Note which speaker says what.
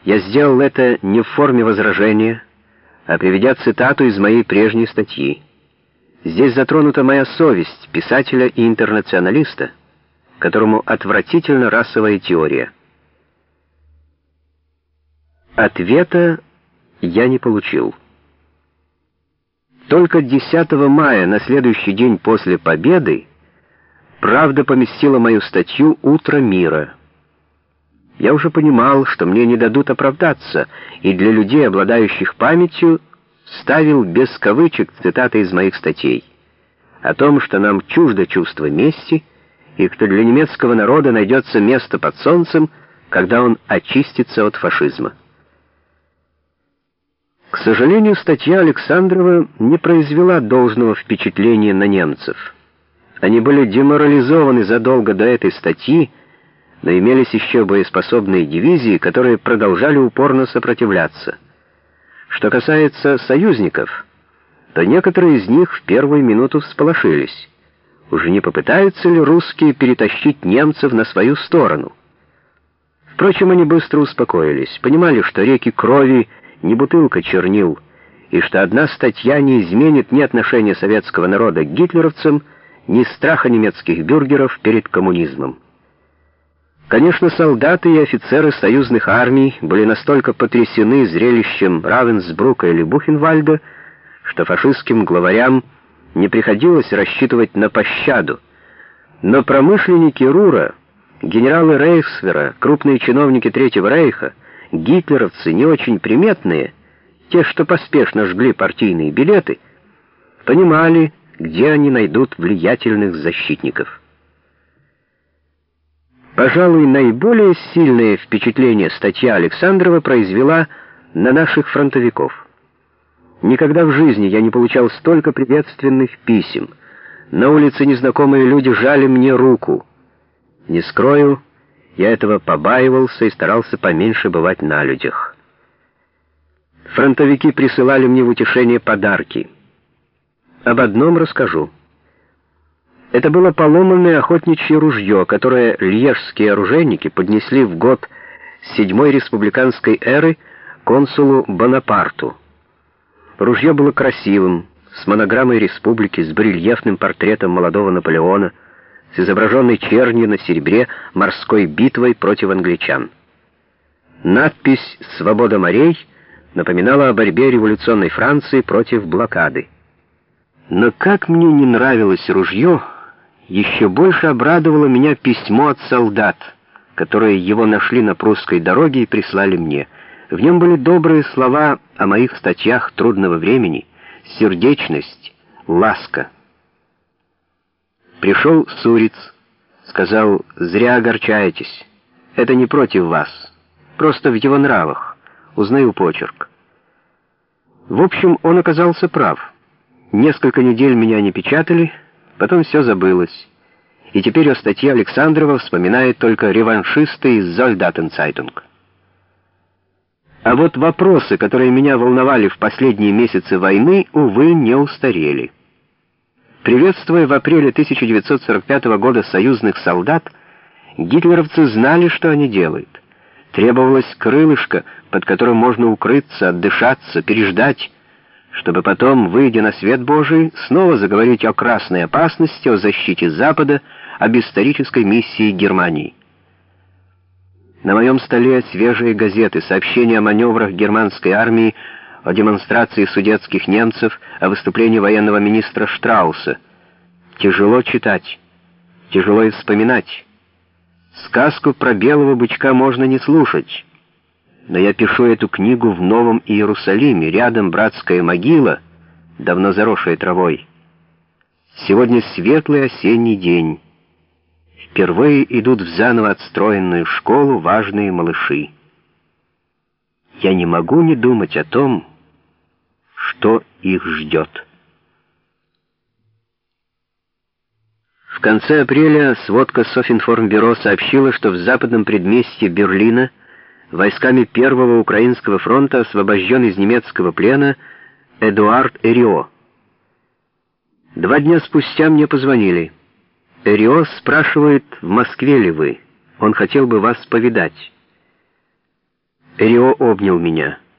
Speaker 1: Я сделал это не в форме возражения, а приведя цитату из моей прежней статьи. Здесь затронута моя совесть писателя и интернационалиста, которому отвратительна расовая теория. Ответа я не получил. Только 10 мая, на следующий день после победы, «Правда» поместила мою статью «Утро мира». Я уже понимал, что мне не дадут оправдаться, и для людей, обладающих памятью, ставил без кавычек цитаты из моих статей о том, что нам чуждо чувство мести, и что для немецкого народа найдется место под солнцем, когда он очистится от фашизма. К сожалению, статья Александрова не произвела должного впечатления на немцев. Они были деморализованы задолго до этой статьи, но имелись еще боеспособные дивизии, которые продолжали упорно сопротивляться. Что касается союзников, то некоторые из них в первую минуту всполошились. Уже не попытаются ли русские перетащить немцев на свою сторону? Впрочем, они быстро успокоились, понимали, что реки крови не бутылка чернил, и что одна статья не изменит ни отношения советского народа к гитлеровцам, ни страха немецких бюргеров перед коммунизмом. Конечно, солдаты и офицеры союзных армий были настолько потрясены зрелищем Равенсбрука или Бухенвальда, что фашистским главарям не приходилось рассчитывать на пощаду. Но промышленники Рура, генералы Рейхсвера, крупные чиновники Третьего Рейха, гитлеровцы не очень приметные, те, что поспешно жгли партийные билеты, понимали, где они найдут влиятельных защитников. Пожалуй, наиболее сильное впечатление статья Александрова произвела на наших фронтовиков. Никогда в жизни я не получал столько приветственных писем. На улице незнакомые люди жали мне руку. Не скрою, я этого побаивался и старался поменьше бывать на людях. Фронтовики присылали мне в утешение подарки. Об одном расскажу. Это было поломанное охотничье ружье, которое льежские оружейники поднесли в год 7-й республиканской эры консулу Бонапарту. Ружье было красивым, с монограммой республики, с барельефным портретом молодого Наполеона, с изображенной чернью на серебре морской битвой против англичан. Надпись «Свобода морей» напоминала о борьбе революционной Франции против блокады. Но как мне не нравилось ружье, еще больше обрадовало меня письмо от солдат, которые его нашли на прусской дороге и прислали мне. В нем были добрые слова о моих статьях трудного времени, сердечность, ласка. Пришел Суриц, сказал: «Зря огорчаетесь. Это не против вас, просто в его нравах. Узнаю почерк». В общем, он оказался прав. Несколько недель меня не печатали, потом все забылось. И теперь о статье Александрова вспоминают только реваншисты из Зольдатенцайтунг. А вот вопросы, которые меня волновали в последние месяцы войны, увы, не устарели. Приветствуя в апреле 1945 года союзных солдат, гитлеровцы знали, что они делают. Требовалось крылышко, под которым можно укрыться, отдышаться, переждать, чтобы потом, выйдя на свет Божий, снова заговорить о красной опасности, о защите Запада, об исторической миссии Германии. На моем столе свежие газеты, сообщения о маневрах германской армии, о демонстрации судетских немцев, о выступлении военного министра Штрауса. Тяжело читать, тяжело и вспоминать. Сказку про белого бычка можно не слушать. Но я пишу эту книгу в Новом Иерусалиме, рядом братская могила, давно заросшая травой. Сегодня светлый осенний день. Впервые идут в заново отстроенную школу важные малыши. Я не могу не думать о том, что их ждет. В конце апреля сводка Софинформбюро сообщила, что в западном предместье Берлина войсками Первого Украинского фронта освобожден из немецкого плена Эдуард Эрио. 2 дня спустя мне позвонили. Эрио спрашивает, в Москве ли вы. Он хотел бы вас повидать. Эрио обнял меня.